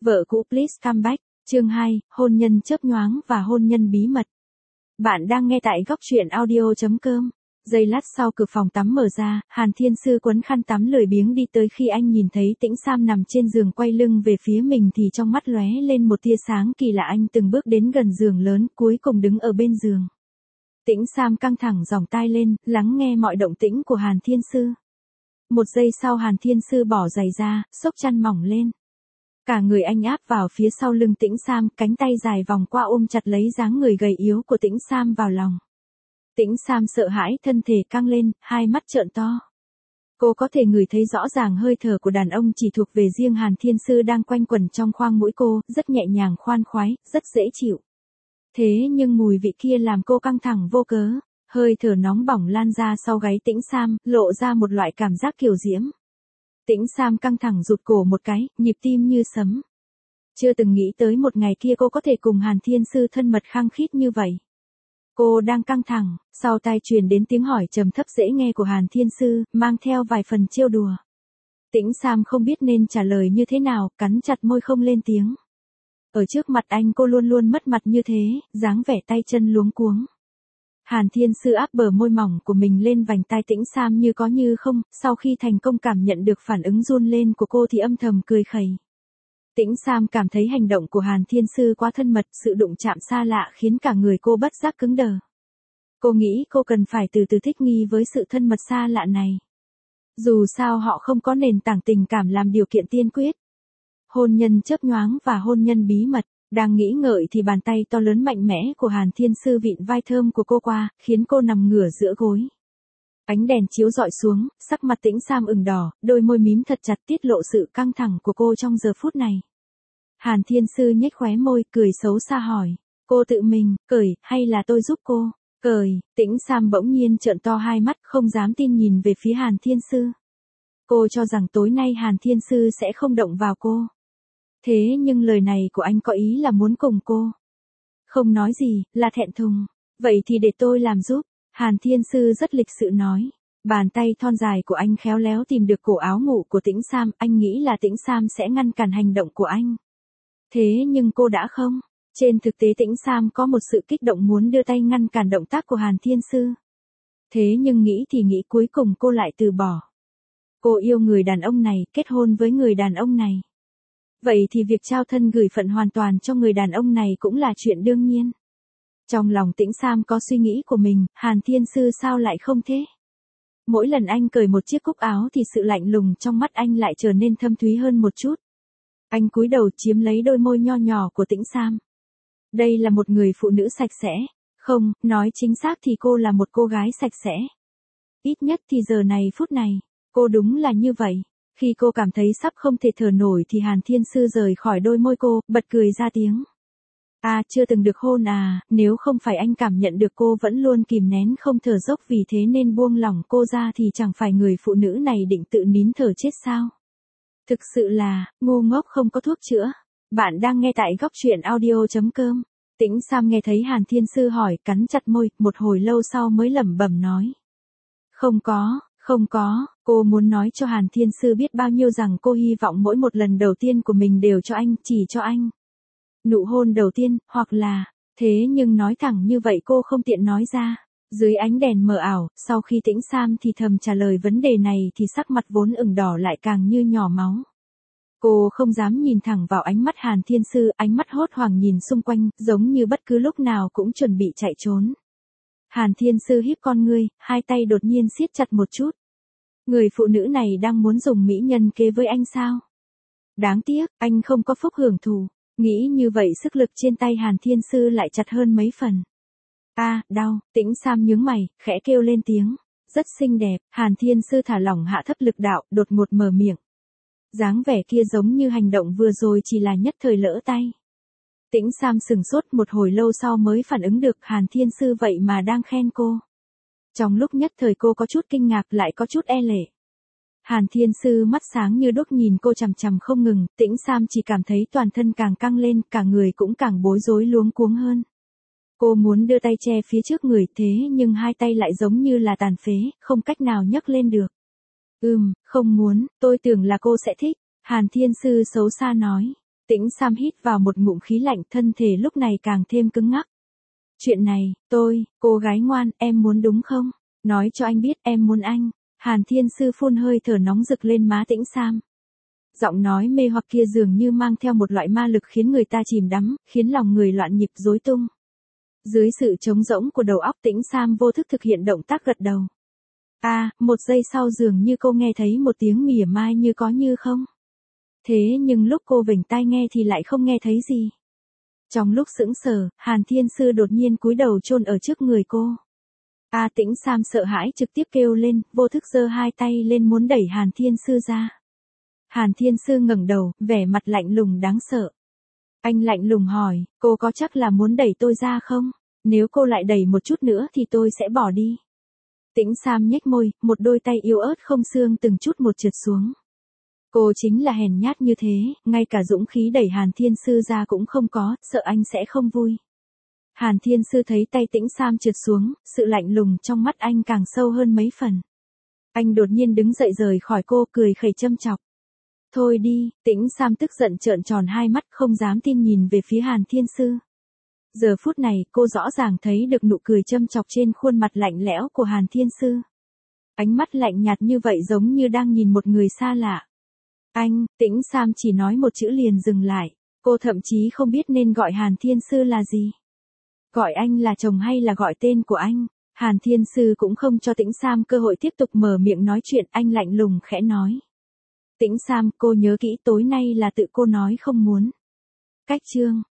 Vợ cũ please come back, chương 2, hôn nhân chớp nhoáng và hôn nhân bí mật. Bạn đang nghe tại góc truyện audio.com. Giây lát sau cửa phòng tắm mở ra, Hàn Thiên Sư quấn khăn tắm lười biếng đi tới. Khi anh nhìn thấy Tĩnh Sam nằm trên giường quay lưng về phía mình thì trong mắt lóe lên một tia sáng kỳ lạ. Anh từng bước đến gần giường lớn, cuối cùng đứng ở bên giường. Tĩnh Sam căng thẳng giòng tai lên, lắng nghe mọi động tĩnh của Hàn Thiên Sư. Một giây sau Hàn Thiên Sư bỏ giày ra, xốc chăn mỏng lên. Cả người anh áp vào phía sau lưng Tĩnh Sam, cánh tay dài vòng qua ôm chặt lấy dáng người gầy yếu của Tĩnh Sam vào lòng. Tĩnh Sam sợ hãi, thân thể căng lên, hai mắt trợn to. Cô có thể ngửi thấy rõ ràng hơi thở của đàn ông chỉ thuộc về riêng Hàn Thiên Sư đang quanh quẩn trong khoang mũi cô, rất nhẹ nhàng khoan khoái, rất dễ chịu. Thế nhưng mùi vị kia làm cô căng thẳng vô cớ, hơi thở nóng bỏng lan ra sau gáy Tĩnh Sam, lộ ra một loại cảm giác kiều diễm. Tĩnh Sam căng thẳng rụt cổ một cái, nhịp tim như sấm. Chưa từng nghĩ tới một ngày kia cô có thể cùng Hàn Thiên Sư thân mật khăng khít như vậy. Cô đang căng thẳng, sau tai truyền đến tiếng hỏi trầm thấp dễ nghe của Hàn Thiên Sư, mang theo vài phần trêu đùa. Tĩnh Sam không biết nên trả lời như thế nào, cắn chặt môi không lên tiếng. Ở trước mặt anh cô luôn luôn mất mặt như thế, dáng vẻ tay chân luống cuống. Hàn Thiên Sư áp bờ môi mỏng của mình lên vành tai Tĩnh Sam như có như không, sau khi thành công cảm nhận được phản ứng run lên của cô thì âm thầm cười khẩy. Tĩnh Sam cảm thấy hành động của Hàn Thiên Sư quá thân mật, sự đụng chạm xa lạ khiến cả người cô bất giác cứng đờ. Cô nghĩ cô cần phải từ từ thích nghi với sự thân mật xa lạ này. Dù sao họ không có nền tảng tình cảm làm điều kiện tiên quyết. Hôn nhân chớp nhoáng và hôn nhân bí mật. Đang nghĩ ngợi thì bàn tay to lớn mạnh mẽ của Hàn Thiên Sư vịn vai thơm của cô qua, khiến cô nằm ngửa giữa gối. Ánh đèn chiếu rọi xuống, sắc mặt Tĩnh Sam ửng đỏ, đôi môi mím thật chặt tiết lộ sự căng thẳng của cô trong giờ phút này. Hàn Thiên Sư nhếch khóe môi, cười xấu xa hỏi, cô tự mình, cởi, hay là tôi giúp cô? Cởi. Tĩnh Sam bỗng nhiên trợn to hai mắt, không dám tin nhìn về phía Hàn Thiên Sư. Cô cho rằng tối nay Hàn Thiên Sư sẽ không động vào cô. Thế nhưng lời này của anh có ý là muốn cùng cô. Không nói gì, là thẹn thùng. Vậy thì để tôi làm giúp. Hàn Thiên Sư rất lịch sự nói. Bàn tay thon dài của anh khéo léo tìm được cổ áo ngủ của Tĩnh Sam. Anh nghĩ là Tĩnh Sam sẽ ngăn cản hành động của anh. Thế nhưng cô đã không. Trên thực tế Tĩnh Sam có một sự kích động muốn đưa tay ngăn cản động tác của Hàn Thiên Sư. Thế nhưng nghĩ thì nghĩ cuối cùng cô lại từ bỏ. Cô yêu người đàn ông này, kết hôn với người đàn ông này. Vậy thì việc trao thân gửi phận hoàn toàn cho người đàn ông này cũng là chuyện đương nhiên. Trong lòng Tĩnh Sam có suy nghĩ của mình, Hàn Thiên Sư sao lại không thế? Mỗi lần anh cởi một chiếc cúc áo thì sự lạnh lùng trong mắt anh lại trở nên thâm thúy hơn một chút. Anh cúi đầu chiếm lấy đôi môi nho nhỏ của Tĩnh Sam. Đây là một người phụ nữ sạch sẽ. Không, nói chính xác thì cô là một cô gái sạch sẽ. Ít nhất thì giờ này phút này, cô đúng là như vậy. Khi cô cảm thấy sắp không thể thở nổi thì Hàn Thiên Sư rời khỏi đôi môi cô, bật cười ra tiếng. À, chưa từng được hôn à, nếu không phải anh cảm nhận được cô vẫn luôn kìm nén không thở dốc vì thế nên buông lỏng cô ra thì chẳng phải người phụ nữ này định tự nín thở chết sao? Thực sự là, ngu ngốc không có thuốc chữa. Bạn đang nghe tại góc truyện audio.com. Tĩnh Sam nghe thấy Hàn Thiên Sư hỏi, cắn chặt môi, một hồi lâu sau mới lẩm bẩm nói. Không có, cô muốn nói cho Hàn Thiên Sư biết bao nhiêu rằng cô hy vọng mỗi một lần đầu tiên của mình đều cho anh, chỉ cho anh. Nụ hôn đầu tiên, hoặc là, thế nhưng nói thẳng như vậy cô không tiện nói ra. Dưới ánh đèn mờ ảo, sau khi Tĩnh Sam thì thầm trả lời vấn đề này thì sắc mặt vốn ửng đỏ lại càng như nhỏ máu. Cô không dám nhìn thẳng vào ánh mắt Hàn Thiên Sư, ánh mắt hốt hoảng nhìn xung quanh, giống như bất cứ lúc nào cũng chuẩn bị chạy trốn. Hàn Thiên Sư híp con ngươi, hai tay đột nhiên siết chặt một chút. Người phụ nữ này đang muốn dùng mỹ nhân kế với anh sao? Đáng tiếc, anh không có phúc hưởng thụ. Nghĩ như vậy sức lực trên tay Hàn Thiên Sư lại chặt hơn mấy phần. Đau. Tĩnh Sam nhướng mày, khẽ kêu lên tiếng. Rất xinh đẹp. Hàn Thiên Sư thả lỏng hạ thấp lực đạo, đột ngột mở miệng. Dáng vẻ kia giống như hành động vừa rồi chỉ là nhất thời lỡ tay. Tĩnh Sam sừng sốt một hồi lâu sau mới phản ứng được Hàn Thiên Sư vậy mà đang khen cô. Trong lúc nhất thời cô có chút kinh ngạc lại có chút e lệ. Hàn Thiên Sư mắt sáng như đuốc nhìn cô chằm chằm không ngừng, Tĩnh Sam chỉ cảm thấy toàn thân càng căng lên, cả người cũng càng bối rối luống cuống hơn. Cô muốn đưa tay che phía trước người thế nhưng hai tay lại giống như là tàn phế, không cách nào nhấc lên được. Không muốn, tôi tưởng là cô sẽ thích. Hàn Thiên Sư xấu xa nói. Tĩnh Sam hít vào một ngụm khí lạnh, thân thể lúc này càng thêm cứng ngắc. Chuyện này, cô gái ngoan, em muốn đúng không? Nói cho anh biết em muốn anh. Hàn Thiên Sư phun hơi thở nóng rực lên má Tĩnh Sam. Giọng nói mê hoặc kia dường như mang theo một loại ma lực khiến người ta chìm đắm, khiến lòng người loạn nhịp rối tung. Dưới sự trống rỗng của đầu óc, Tĩnh Sam vô thức thực hiện động tác gật đầu. Một giây sau dường như cô nghe thấy một tiếng mỉa mai như có như không. Thế nhưng lúc cô vểnh tai nghe thì lại không nghe thấy gì. Trong lúc sững sờ, Hàn Thiên Sư đột nhiên cúi đầu chôn ở trước người cô. Tĩnh Sam sợ hãi trực tiếp kêu lên, vô thức giơ hai tay lên muốn đẩy Hàn Thiên Sư ra. Hàn Thiên Sư ngẩng đầu, vẻ mặt lạnh lùng đáng sợ. Anh lạnh lùng hỏi, cô có chắc là muốn đẩy tôi ra không? Nếu cô lại đẩy một chút nữa thì tôi sẽ bỏ đi. Tĩnh Sam nhếch môi, một đôi tay yếu ớt không xương từng chút một trượt xuống. Cô chính là hèn nhát như thế, ngay cả dũng khí đẩy Hàn Thiên Sư ra cũng không có, sợ anh sẽ không vui. Hàn Thiên Sư thấy tay Tĩnh Sam trượt xuống, sự lạnh lùng trong mắt anh càng sâu hơn mấy phần. Anh đột nhiên đứng dậy rời khỏi cô, cười khẩy châm chọc. Thôi đi, Tĩnh Sam tức giận trợn tròn hai mắt không dám tin nhìn về phía Hàn Thiên Sư. Giờ phút này cô rõ ràng thấy được nụ cười châm chọc trên khuôn mặt lạnh lẽo của Hàn Thiên Sư. Ánh mắt lạnh nhạt như vậy giống như đang nhìn một người xa lạ. Tĩnh Sam chỉ nói một chữ liền dừng lại. Cô thậm chí không biết nên gọi Hàn Thiên Sư là gì. Gọi anh là chồng hay là gọi tên của anh. Hàn Thiên Sư cũng không cho Tĩnh Sam cơ hội tiếp tục mở miệng nói chuyện, anh lạnh lùng khẽ nói. Tĩnh Sam, cô nhớ kỹ tối nay là tự cô nói không muốn. Cách chương